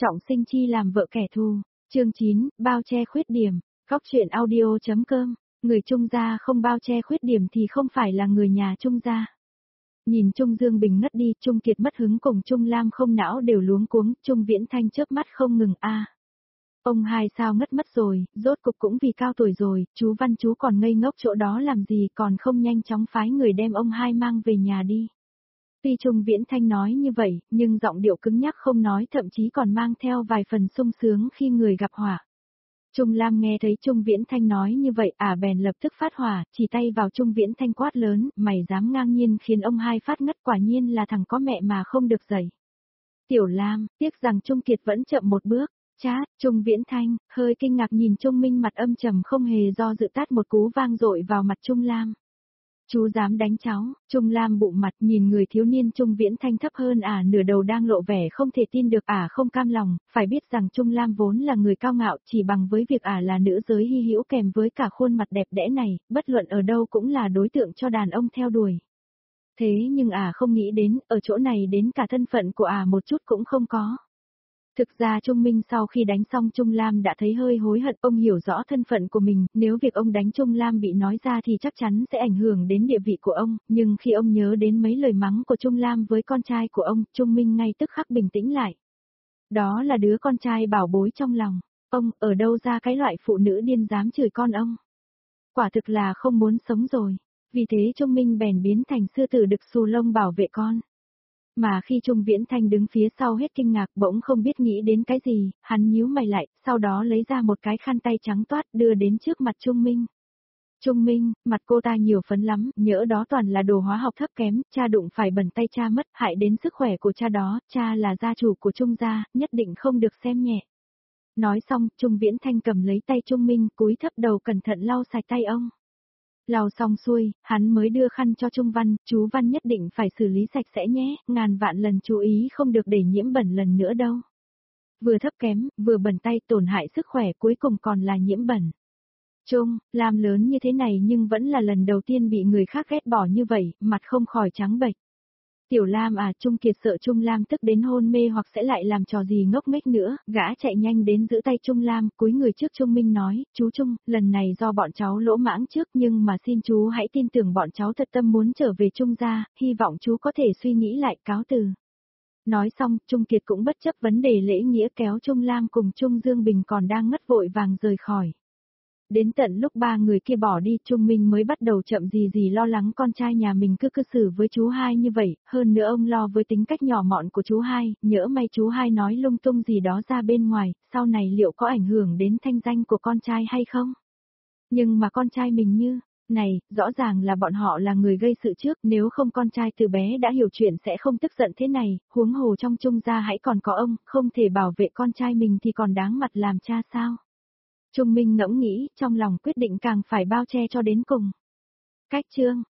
Trọng sinh chi làm vợ kẻ thù. Chương 9, bao che khuyết điểm. Góc truyện audio.com. Người Trung gia không bao che khuyết điểm thì không phải là người nhà Trung gia. Nhìn Trung Dương Bình ngất đi, Trung Kiệt mất hứng cùng Trung Lam không não đều luống cuống, Trung Viễn Thanh chớp mắt không ngừng Ông hai sao ngất mất rồi, rốt cục cũng vì cao tuổi rồi, chú Văn chú còn ngây ngốc chỗ đó làm gì còn không nhanh chóng phái người đem ông hai mang về nhà đi. Tuy Trung Viễn Thanh nói như vậy, nhưng giọng điệu cứng nhắc không nói thậm chí còn mang theo vài phần sung sướng khi người gặp họa. Trung Lam nghe thấy Trung Viễn Thanh nói như vậy bèn lập tức phát hỏa, chỉ tay vào Trung Viễn Thanh quát lớn, mày dám ngang nhiên khiến ông hai phát ngất, quả nhiên là thằng có mẹ mà không được dạy. Tiểu Lam, tiếc rằng Trung Kiệt vẫn chậm một bước. Chát, Trung Viễn Thanh, hơi kinh ngạc nhìn Trung Minh mặt âm trầm không hề do dự tát một cú vang dội vào mặt Trung Lam. Chú dám đánh cháu, Trung Lam bụng mặt nhìn người thiếu niên Trung Viễn Thanh thấp hơn nửa đầu đang lộ vẻ không thể tin được không cam lòng, phải biết rằng Trung Lam vốn là người cao ngạo chỉ bằng với việc là nữ giới hy hữu kèm với cả khuôn mặt đẹp đẽ này, bất luận ở đâu cũng là đối tượng cho đàn ông theo đuổi. Thế nhưng không nghĩ đến, ở chỗ này đến cả thân phận của một chút cũng không có. Thực ra Trung Minh sau khi đánh xong Trung Lam đã thấy hơi hối hận, ông hiểu rõ thân phận của mình, nếu việc ông đánh Trung Lam bị nói ra thì chắc chắn sẽ ảnh hưởng đến địa vị của ông, nhưng khi ông nhớ đến mấy lời mắng của Trung Lam với con trai của ông, Trung Minh ngay tức khắc bình tĩnh lại. Đó là đứa con trai bảo bối trong lòng, ông ở đâu ra cái loại phụ nữ điên dám chửi con ông. Quả thực là không muốn sống rồi, vì thế Trung Minh bèn biến thành sư tử đực xù lông bảo vệ con. Mà khi Trung Viễn Thanh đứng phía sau hết kinh ngạc bỗng không biết nghĩ đến cái gì, hắn nhíu mày lại, sau đó lấy ra một cái khăn tay trắng toát đưa đến trước mặt Trung Minh. Trung Minh, mặt cô ta nhiều phấn lắm, nhỡ đó toàn là đồ hóa học thấp kém, cha đụng phải bẩn tay cha mất, hại đến sức khỏe của cha đó, cha là gia chủ của Trung gia, nhất định không được xem nhẹ. Nói xong, Trung Viễn Thanh cầm lấy tay Trung Minh, cúi thấp đầu cẩn thận lau sạch tay ông. Lau xong xuôi, hắn mới đưa khăn cho Trung Văn, chú Văn nhất định phải xử lý sạch sẽ nhé, ngàn vạn lần chú ý không được để nhiễm bẩn lần nữa đâu. Vừa thấp kém, vừa bẩn tay tổn hại sức khỏe cuối cùng còn là nhiễm bẩn. Trung, làm lớn như thế này nhưng vẫn là lần đầu tiên bị người khác ghét bỏ như vậy, mặt không khỏi trắng bệch. Tiểu Lam Trung Kiệt sợ Trung Lam tức đến hôn mê hoặc sẽ lại làm trò gì ngốc nghếch nữa, gã chạy nhanh đến giữ tay Trung Lam, cúi người trước Trung Minh nói, chú Trung, lần này do bọn cháu lỗ mãng trước nhưng mà xin chú hãy tin tưởng bọn cháu thật tâm muốn trở về Trung gia, hy vọng chú có thể suy nghĩ lại cáo từ. Nói xong, Trung Kiệt cũng bất chấp vấn đề lễ nghĩa kéo Trung Lam cùng Trung Dương Bình còn đang ngất vội vàng rời khỏi. Đến tận lúc ba người kia bỏ đi, Trung Minh mới bắt đầu chậm gì lo lắng con trai nhà mình cứ cư xử với chú hai như vậy, hơn nữa ông lo với tính cách nhỏ mọn của chú hai, nhỡ may chú hai nói lung tung gì đó ra bên ngoài, sau này liệu có ảnh hưởng đến thanh danh của con trai hay không? Nhưng mà con trai mình này, rõ ràng là bọn họ là người gây sự trước, nếu không con trai từ bé đã hiểu chuyện sẽ không tức giận thế này, huống hồ trong Trung gia hãy còn có ông, không thể bảo vệ con trai mình thì còn đáng mặt làm cha sao? Trung Minh ngẫm nghĩ, trong lòng quyết định càng phải bao che cho đến cùng. Cách chương